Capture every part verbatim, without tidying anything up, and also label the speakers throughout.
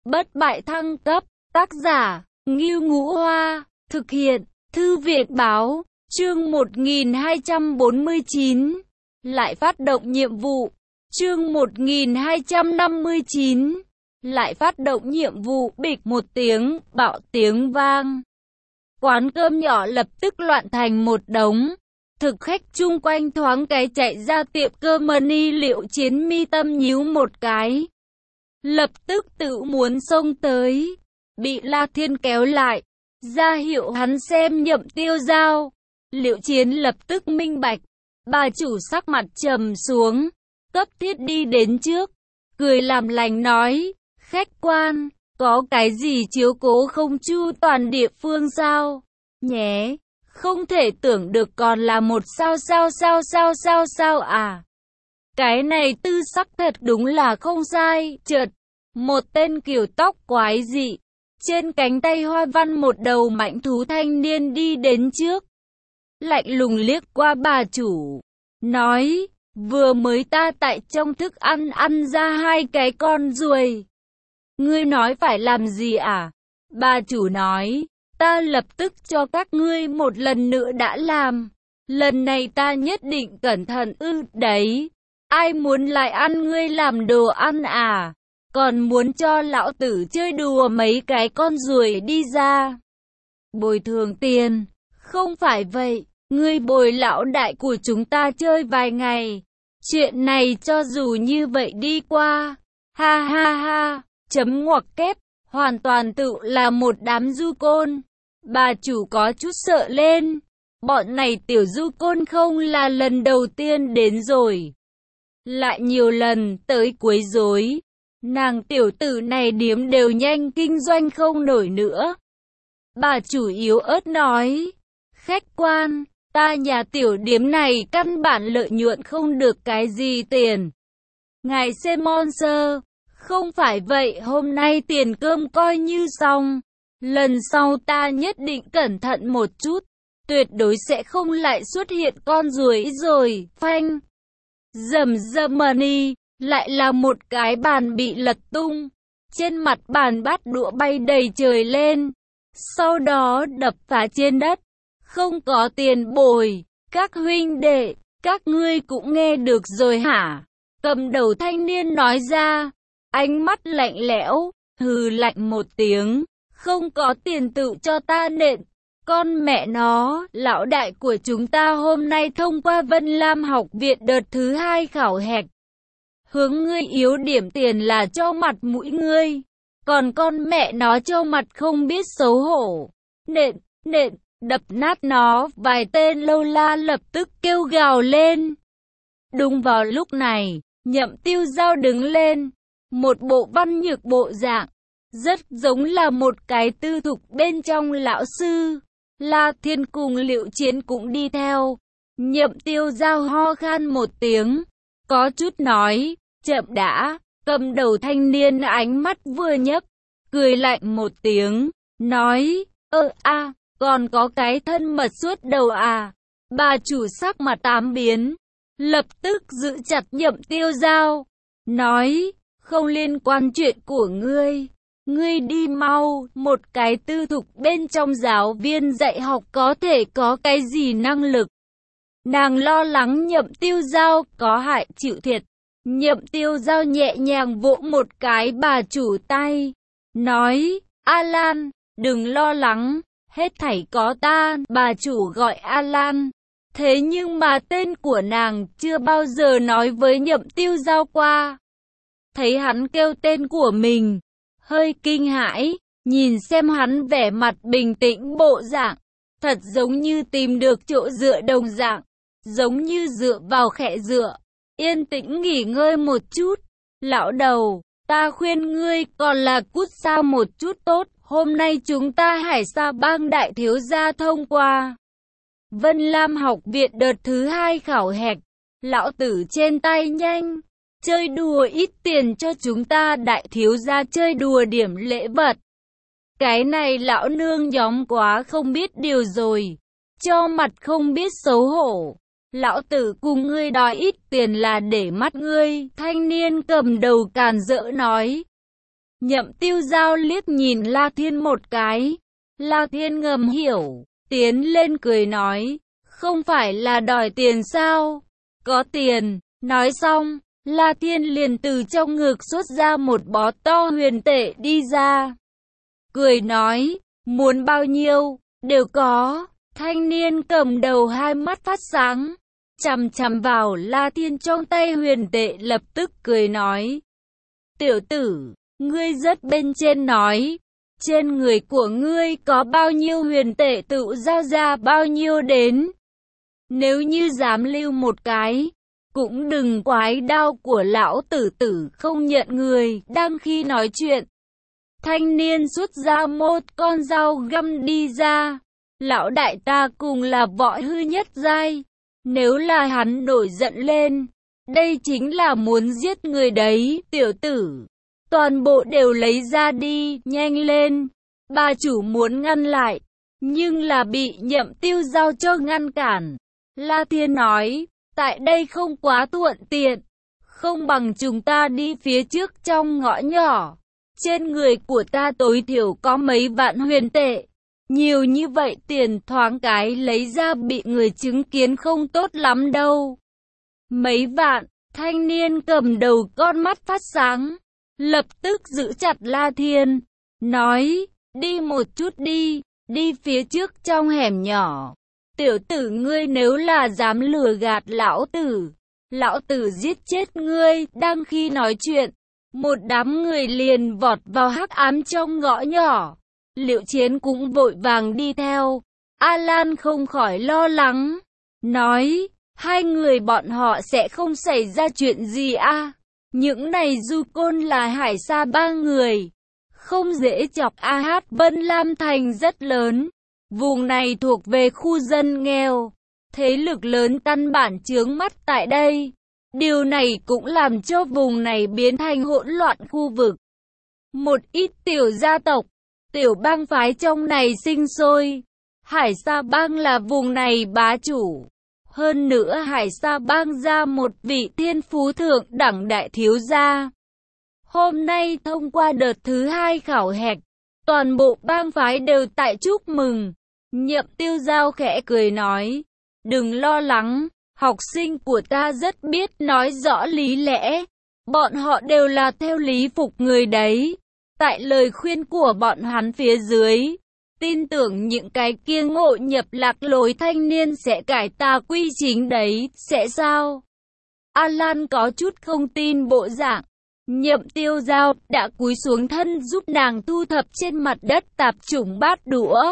Speaker 1: bất bại thăng cấp, tác giả, Ngưu Ngũ Hoa, thực hiện, Thư viện báo, chương một nghìn hai trăm bốn mươi chín, lại phát động nhiệm vụ, chương một nghìn hai trăm năm mươi chín, lại phát động nhiệm vụ, bịch một tiếng, bạo tiếng vang. Quán cơm nhỏ lập tức loạn thành một đống. Thực khách chung quanh thoáng cái chạy ra tiệm cơm mani. Liệu Chiến mi tâm nhíu một cái, lập tức tự muốn xông tới, bị La Thiên kéo lại, ra hiệu hắn xem Nhậm Tiêu Giao. Liệu Chiến lập tức minh bạch, bà chủ sắc mặt trầm xuống, cấp thiết đi đến trước, cười làm lành nói, khách quan, có cái gì chiếu cố không chu toàn địa phương sao? Nhé, không thể tưởng được còn là một sao sao sao sao sao sao à? Cái này tư sắc thật đúng là không sai. Chợt, một tên kiểu tóc quái dị, trên cánh tay hoa văn một đầu mãnh thú thanh niên đi đến trước, lạnh lùng liếc qua bà chủ, nói, vừa mới ta tại trong thức ăn ăn ra hai cái con ruồi. Ngươi nói phải làm gì à? Bà chủ nói, ta lập tức cho các ngươi một lần nữa đã làm. Lần này ta nhất định cẩn thận ư đấy. Ai muốn lại ăn ngươi làm đồ ăn à? Còn muốn cho lão tử chơi đùa mấy cái con ruồi đi ra. Bồi thường tiền. Không phải vậy, ngươi bồi lão đại của chúng ta chơi vài ngày. Chuyện này cho dù như vậy đi qua. Ha ha ha, chấm ngoặc kép, hoàn toàn tự là một đám du côn. Bà chủ có chút sợ lên. Bọn này tiểu du côn không là lần đầu tiên đến rồi, lại nhiều lần tới quấy rối. Nàng tiểu tử này điếm đều nhanh kinh doanh không nổi nữa. Bà chủ yếu ớt nói, khách quan, ta nhà tiểu điếm này căn bản lợi nhuận không được cái gì tiền. Ngài xem monster, không phải vậy hôm nay tiền cơm coi như xong. Lần sau ta nhất định cẩn thận một chút, tuyệt đối sẽ không lại xuất hiện con ruồi rồi. Phanh, rầm rầm mani, lại là một cái bàn bị lật tung. Trên mặt bàn bát đũa bay đầy trời lên, sau đó đập phá trên đất. Không có tiền bồi, các huynh đệ, các ngươi cũng nghe được rồi hả? Cầm đầu thanh niên nói ra, ánh mắt lạnh lẽo, hừ lạnh một tiếng. Không có tiền tự cho ta nện. Con mẹ nó, lão đại của chúng ta hôm nay thông qua Vân Lam học viện đợt thứ hai khảo hạch. Hướng ngươi yếu điểm tiền là cho mặt mũi ngươi. Còn con mẹ nó cho mặt không biết xấu hổ. Nện, nện, đập nát nó. Vài tên lâu la lập tức kêu gào lên. Đúng vào lúc này, Nhậm Tiêu Giao đứng lên. Một bộ văn nhược bộ dạng, rất giống là một cái tư thục bên trong lão sư. La Thiên cùng Liệu Chiến cũng đi theo. Nhậm Tiêu Giao ho khan một tiếng, có chút nói, chậm đã. Cầm đầu thanh niên ánh mắt vừa nhấp, cười lạnh một tiếng, nói, ơ a, còn có cái thân mật suốt đầu à. Bà chủ sắc mặt tám biến, lập tức giữ chặt Nhậm Tiêu Giao, nói, không liên quan chuyện của ngươi. Ngươi đi mau, một cái tư thục bên trong giáo viên dạy học có thể có cái gì năng lực. Nàng lo lắng Nhậm Tiêu Giao có hại chịu thiệt. Nhậm Tiêu Giao nhẹ nhàng vỗ một cái bà chủ tay, nói, Alan, đừng lo lắng, hết thảy có ta. Bà chủ gọi Alan, thế nhưng mà tên của nàng chưa bao giờ nói với Nhậm Tiêu Giao qua. Thấy hắn kêu tên của mình, hơi kinh hãi, nhìn xem hắn vẻ mặt bình tĩnh bộ dạng, thật giống như tìm được chỗ dựa đồng dạng, giống như dựa vào khẽ dựa, yên tĩnh nghỉ ngơi một chút. Lão đầu, ta khuyên ngươi còn là cút xa một chút tốt, hôm nay chúng ta Hải Sa Bang đại thiếu gia thông qua Vân Lam học viện đợt thứ hai khảo hạch, lão tử trên tay nhanh. Chơi đùa ít tiền cho chúng ta đại thiếu gia chơi đùa điểm lễ vật. Cái này lão nương nhóm quá không biết điều rồi. Cho mặt không biết xấu hổ. Lão tử cùng ngươi đòi ít tiền là để mắt ngươi. Thanh niên cầm đầu càn rỡ nói. Nhậm Tiêu Giao liếc nhìn La Thiên một cái. La Thiên ngầm hiểu, tiến lên cười nói, không phải là đòi tiền sao? Có tiền. Nói xong, La Thiên liền từ trong ngực xuất ra một bó to huyền tệ đi ra. Cười nói, muốn bao nhiêu, đều có. Thanh niên cầm đầu hai mắt phát sáng, chằm chằm vào La Thiên trong tay huyền tệ, lập tức cười nói, tiểu tử, ngươi rất bên trên nói, trên người của ngươi có bao nhiêu huyền tệ tự giao ra bao nhiêu đến. Nếu như dám lưu một cái, cũng đừng quái đao của lão tử tử không nhận người. Đang khi nói chuyện, thanh niên xuất ra một con dao găm đi ra. Lão đại ta cùng là võ hư nhất giai, nếu là hắn nổi giận lên, đây chính là muốn giết người đấy. Tiểu tử, toàn bộ đều lấy ra đi, nhanh lên. Bà chủ muốn ngăn lại, nhưng là bị Nhậm Tiêu Giao cho ngăn cản. La Thiên nói, tại đây không quá thuận tiện, không bằng chúng ta đi phía trước trong ngõ nhỏ. Trên người của ta tối thiểu có mấy vạn huyền tệ, nhiều như vậy tiền thoáng cái lấy ra bị người chứng kiến không tốt lắm đâu. Mấy vạn, thanh niên cầm đầu con mắt phát sáng, lập tức giữ chặt La Thiên, nói, đi một chút đi, đi phía trước trong hẻm nhỏ. Tiểu tử ngươi nếu là dám lừa gạt lão tử, lão tử giết chết ngươi. Đang khi nói chuyện, một đám người liền vọt vào hắc ám trong ngõ nhỏ. Liệu Chiến cũng vội vàng đi theo. Alan không khỏi lo lắng, nói, hai người bọn họ sẽ không xảy ra chuyện gì à? Những này du côn là Hải Sa ba người, không dễ chọc. A Hát Vân Lam Thành rất lớn, vùng này thuộc về khu dân nghèo, thế lực lớn căn bản chướng mắt tại đây. Điều này cũng làm cho vùng này biến thành hỗn loạn khu vực. Một ít tiểu gia tộc, tiểu bang phái trong này sinh sôi. Hải Sa bang là vùng này bá chủ. Hơn nữa Hải Sa bang ra một vị thiên phú thượng đẳng đại thiếu gia. Hôm nay thông qua đợt thứ hai khảo hạch, toàn bộ bang phái đều tại chúc mừng. Nhậm Tiêu Giao khẽ cười nói, đừng lo lắng, học sinh của ta rất biết nói rõ lý lẽ. Bọn họ đều là theo lý phục người đấy. Tại lời khuyên của bọn hắn phía dưới, tin tưởng những cái kia ngộ nhập lạc lối thanh niên sẽ cải tà quy chính đấy, sẽ sao? Alan có chút không tin bộ dạng. Nhậm Tiêu Giao đã cúi xuống thân giúp nàng thu thập trên mặt đất tạp chủng bát đũa.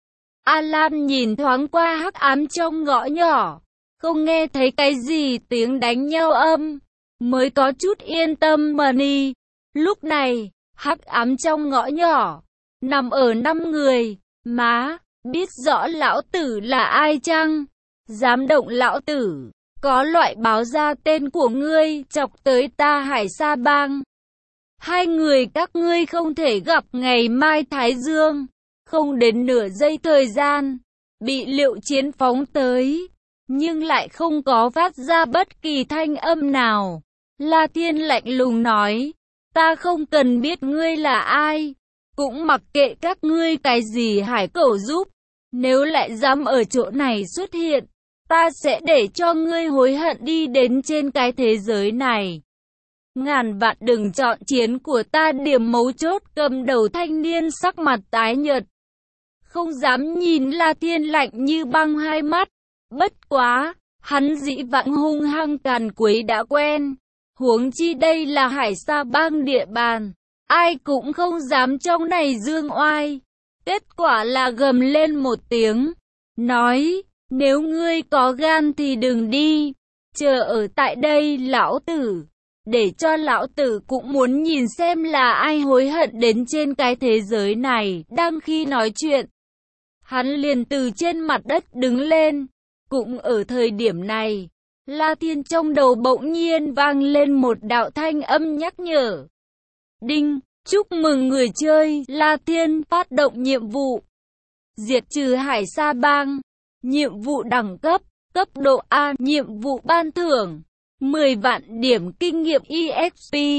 Speaker 1: Alan nhìn thoáng qua hắc ám trong ngõ nhỏ, không nghe thấy cái gì tiếng đánh nhau âm, mới có chút yên tâm mà đi. Lúc này, hắc ám trong ngõ nhỏ, nằm ở năm người. Má, biết rõ lão tử là ai chăng? Dám động lão tử, có loại báo ra tên của ngươi, chọc tới ta Hải Sa bang. Hai người các ngươi không thể gặp ngày mai Thái Dương. Không đến nửa giây thời gian, bị Liệu Chiến phóng tới, nhưng lại không có phát ra bất kỳ thanh âm nào. La Thiên lạnh lùng nói, ta không cần biết ngươi là ai, cũng mặc kệ các ngươi cái gì hải cẩu giúp. Nếu lại dám ở chỗ này xuất hiện, ta sẽ để cho ngươi hối hận đi đến trên cái thế giới này. Ngàn vạn đừng chọn chiến của ta. Điểm mấu chốt cầm đầu thanh niên sắc mặt tái nhợt, không dám nhìn La Thiên lạnh như băng hai mắt. Bất quá, hắn dĩ vãng hung hăng càn quấy đã quen, huống chi đây là Hải Sa bang địa bàn, ai cũng không dám trong này dương oai. Kết quả là gầm lên một tiếng, nói, nếu ngươi có gan thì đừng đi, chờ ở tại đây lão tử, để cho lão tử cũng muốn nhìn xem là ai hối hận đến trên cái thế giới này. Đang khi nói chuyện, hắn liền từ trên mặt đất đứng lên. Cũng ở thời điểm này, La Thiên trong đầu bỗng nhiên vang lên một đạo thanh âm nhắc nhở. Đinh, chúc mừng người chơi, La Thiên phát động nhiệm vụ. Diệt trừ Hải Sa bang. Nhiệm vụ đẳng cấp, cấp độ A. Nhiệm vụ ban thưởng mười vạn điểm kinh nghiệm e ích pê.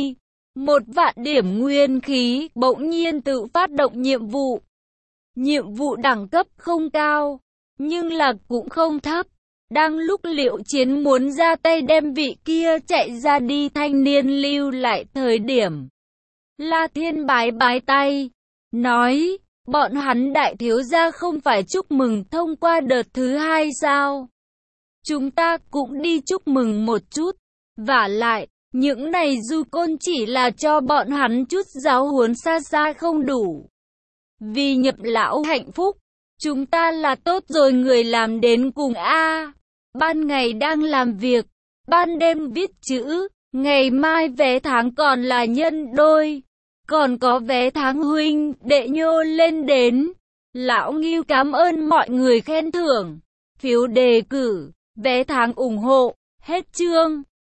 Speaker 1: Một vạn điểm nguyên khí, bỗng nhiên tự phát động nhiệm vụ. Nhiệm vụ đẳng cấp không cao, nhưng là cũng không thấp. Đang lúc Liệu Chiến muốn ra tay đem vị kia chạy ra đi thanh niên lưu lại thời điểm. La Thiên bái bái tay, nói, bọn hắn đại thiếu gia không phải chúc mừng thông qua đợt thứ hai sao? Chúng ta cũng đi chúc mừng một chút, vả lại, những này du côn chỉ là cho bọn hắn chút giáo huấn xa xa không đủ. Vì nhập lão hạnh phúc, chúng ta là tốt rồi người làm đến cùng a. Ban ngày đang làm việc, ban đêm viết chữ, ngày mai vé tháng còn là nhân đôi, còn có vé tháng huynh đệ nhô lên đến. Lão Ngưu cảm ơn mọi người khen thưởng, phiếu đề cử, vé tháng ủng hộ, hết chương.